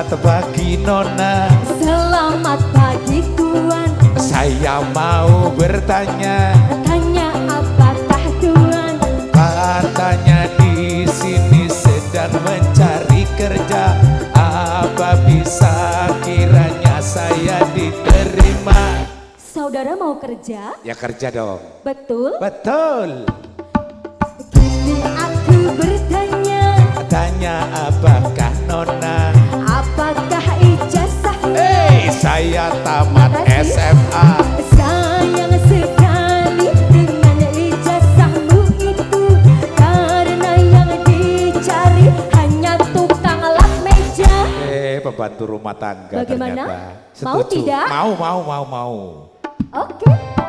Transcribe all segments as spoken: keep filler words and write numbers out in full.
Selamat pagi Nona. Selamat pagi Tuan. Saya mau bertanya. Tanya apakah Tuan? Katanya di sini sedang mencari kerja. Apa bisa kiranya saya diterima? Saudara mau kerja? Ya kerja dong. Betul? Betul. Kini aku bertanya. Tanya apakah Nona? Apakah ijazahnya? Hei, saya tamat S M A. Sayang sekali dengan ijazahmu itu, karena yang dicari hanya tukang lap meja. Eh, pembantu rumah tangga. Bagaimana? Ternyata. Mau Setuju. tidak? Mau, mau, mau, mau. Oke.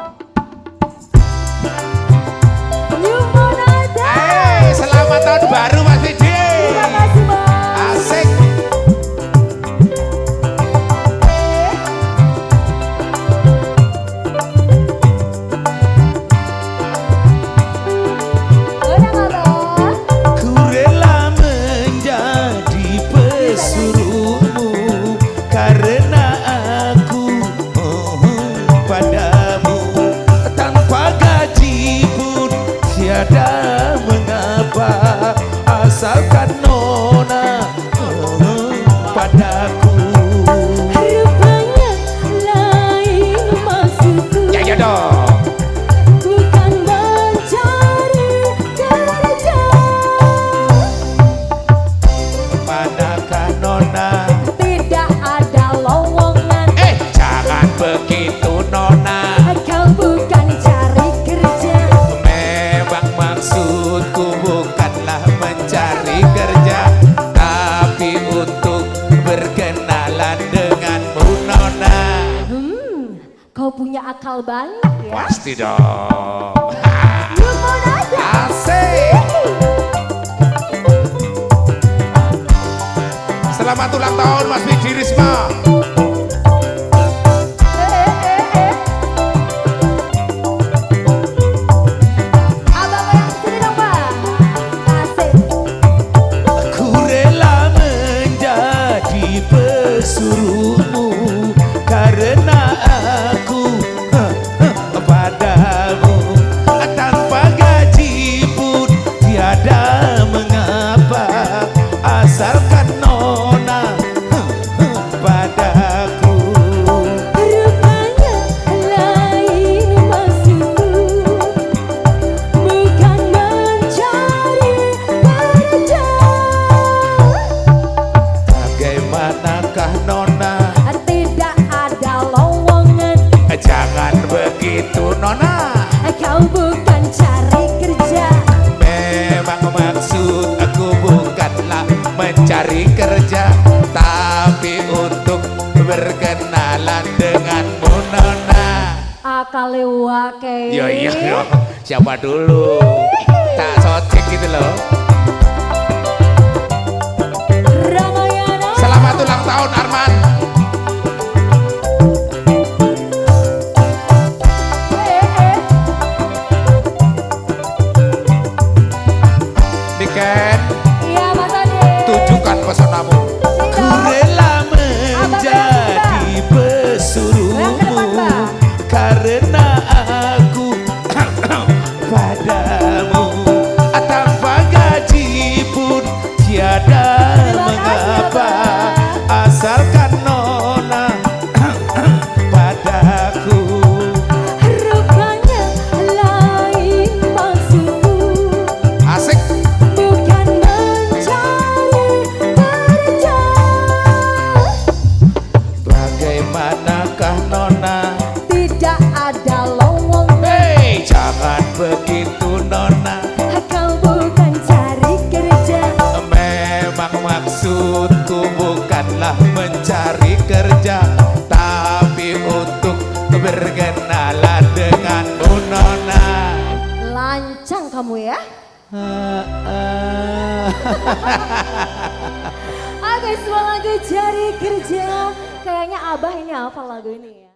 New Monada. Hey, selamat tahun baru Mas Vidi. Terima kasih Bang. Asik. Ku rela menjadi pesuruhmu karena aku oh, padamu tanpa gaji pun tiada mengapa, asalkan Nona oh, padaku. Rupanya lain maksudku. Ya ya dong. Bukan mencari kerja. Manakah Nona? Tidak ada lowongan. Eh, jangan begitu Nona. Kau bukan cari kerja. Memang maksudku bukanlah mencari kerja, tapi untuk berkenalan denganmu Nona. Hmm, kau punya akal banyak ya. Pasti dong. New Monada. Asik. Selamat ulang tahun Mas Vidi Risma. Eh, eh, eh. Abang yang sini dong Bang. Asik. Ku rela menjadi pesuruhmu karena aku huh, huh, padamu tanpa gaji pun tiada mengapa, asalkan Nona huh, huh, padaku. Rupanya lain maksudku, bukan mencari kerja. Bagaimanakah Nona? Tidak ada lowongan. Jangan begitu Nona. Kau bukan cari kerja. Memang maksud aku bukanlah mencari kerja, tapi untuk berkenalan denganmu Nona. Akale wake. Yo iya dong, siapa dulu? Tak sotik gitu loh. Ramayana. Selamat ulang tahun Arman. Eh, eh. Niken, Iya Mas Ade. tunjukkan pesonamu. Ku rela menjadi pesuruhmu karena aku padamu tanpa gaji pun tiada mengapa, asalkan Nona padaku. Rupanya lain maksudku, Asik. bukan mencari kerja. Bagaimanakah Nona? Tidak ada lowongan. Hei, jangan begitu Nona. Kau bukan cari kerja. Memang maksudku bukanlah mencari kerja, tapi untuk berkenalan denganmu Nona. Lancang kamu ya. Oke, semua lagu cari kerja. Kayaknya Abah ini hafal lagu ini ya.